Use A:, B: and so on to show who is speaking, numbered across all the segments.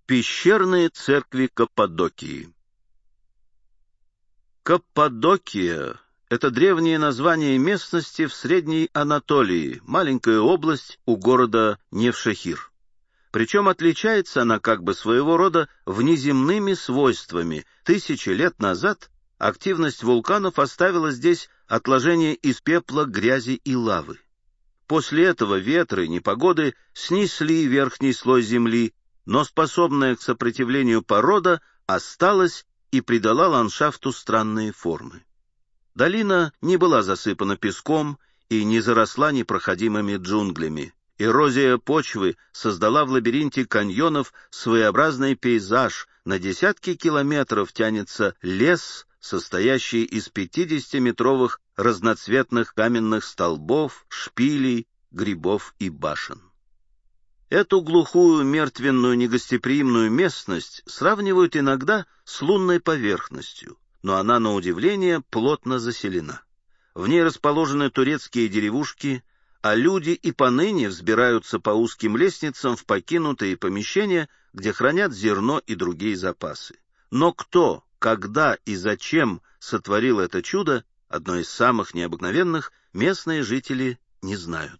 A: Пещерные церкви Каппадокии. Каппадокия — это древнее название местности в Средней Анатолии, маленькая область у города Невшехир. Причем отличается она как бы своего рода внеземными свойствами. Тысячи лет назад активность вулканов оставила здесь отложения из пепла, грязи и лавы. После этого ветры, непогоды снесли верхний слой земли, но способная к сопротивлению порода осталась и придала ландшафту странные формы. Долина не была засыпана песком и не заросла непроходимыми джунглями. Эрозия почвы создала в лабиринте каньонов своеобразный пейзаж. На десятки километров тянется лес, состоящий из 50-метровых разноцветных каменных столбов, шпилей, грибов и башен. Эту глухую, мертвенную, негостеприимную местность сравнивают иногда с лунной поверхностью, но она, на удивление, плотно заселена. В ней расположены турецкие деревушки, а люди и поныне взбираются по узким лестницам в покинутые помещения, где хранят зерно и другие запасы. Но кто, когда и зачем сотворил это чудо, одно из самых необыкновенных, местные жители не знают.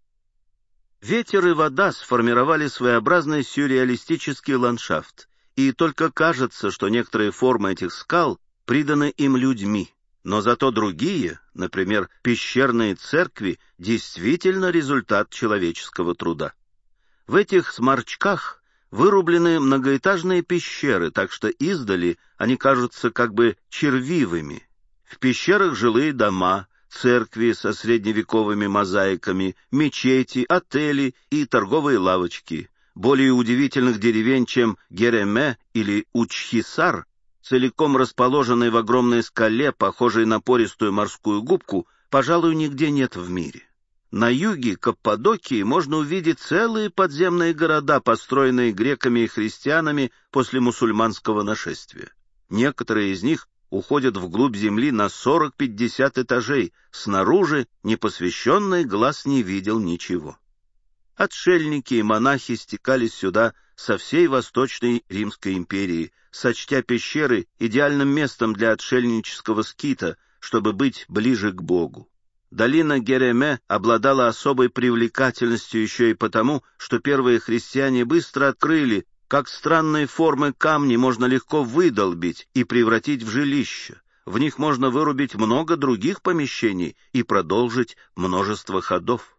A: Ветер и вода сформировали своеобразный сюрреалистический ландшафт, и только кажется, что некоторые формы этих скал приданы им людьми, но зато другие, например, пещерные церкви, действительно результат человеческого труда. В этих сморчках вырублены многоэтажные пещеры, так что издали они кажутся как бы червивыми. В пещерах жилые дома, церкви со средневековыми мозаиками, мечети, отели и торговые лавочки. Более удивительных деревень, чем Гереме или Учхисар, целиком расположенной в огромной скале, похожей на пористую морскую губку, пожалуй, нигде нет в мире. На юге Каппадокии можно увидеть целые подземные города, построенные греками и христианами после мусульманского нашествия. Некоторые из них уходят вглубь земли на 40-50 этажей, снаружи непосвященный глаз не видел ничего. Отшельники и монахи стекались сюда со всей Восточной Римской империи, сочтя пещеры идеальным местом для отшельнического скита, чтобы быть ближе к Богу. Долина Гереме обладала особой привлекательностью еще и потому, что первые христиане быстро открыли, как странные формы камни можно легко выдолбить и превратить в жилища. В них можно вырубить много других помещений и продолжить множество ходов.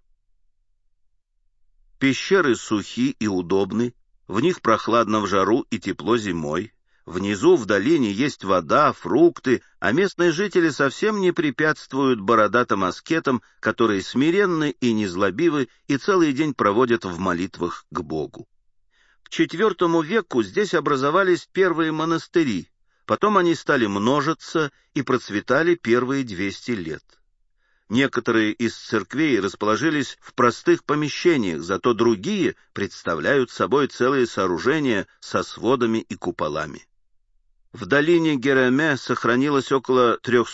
A: Пещеры сухи и удобны, в них прохладно в жару и тепло зимой. Внизу в долине есть вода, фрукты, а местные жители совсем не препятствуют бородатым аскетам, которые смиренны и незлобивы и целый день проводят в молитвах к Богу. К IV веку здесь образовались первые монастыри, потом они стали множиться и процветали первые 200 лет. Некоторые из церквей расположились в простых помещениях, зато другие представляют собой целые сооружения со сводами и куполами. В долине Гереме сохранилось около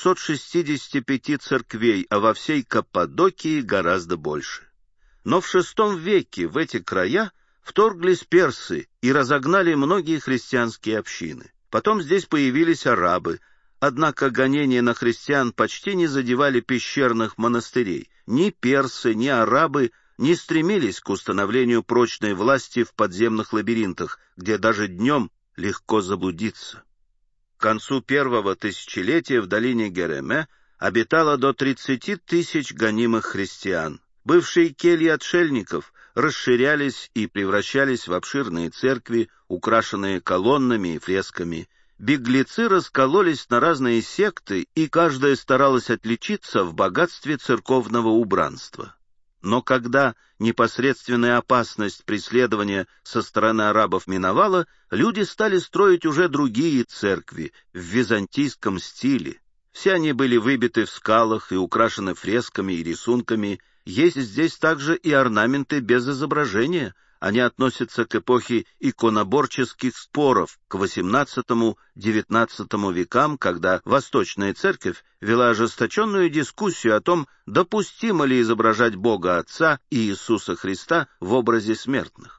A: 365 церквей, а во всей Каппадокии гораздо больше. Но в VI веке в эти края вторглись персы и разогнали многие христианские общины. Потом здесь появились арабы, однако гонения на христиан почти не задевали пещерных монастырей. Ни персы, ни арабы не стремились к установлению прочной власти в подземных лабиринтах, где даже днем легко заблудиться. К концу первого тысячелетия в долине Гереме обитало до 30 тысяч гонимых христиан. Бывшие кельи отшельников расширялись и превращались в обширные церкви, украшенные колоннами и фресками. Беглецы раскололись на разные секты, и каждая старалась отличиться в богатстве церковного убранства. Но когда непосредственная опасность преследования со стороны арабов миновала, люди стали строить уже другие церкви в византийском стиле. Все они были выбиты в скалах и украшены фресками и рисунками. Есть здесь также и орнаменты без изображения. Они относятся к эпохе иконоборческих споров, к XVIII-XIX векам, когда Восточная Церковь вела ожесточенную дискуссию о том, допустимо ли изображать Бога Отца и Иисуса Христа в образе смертных.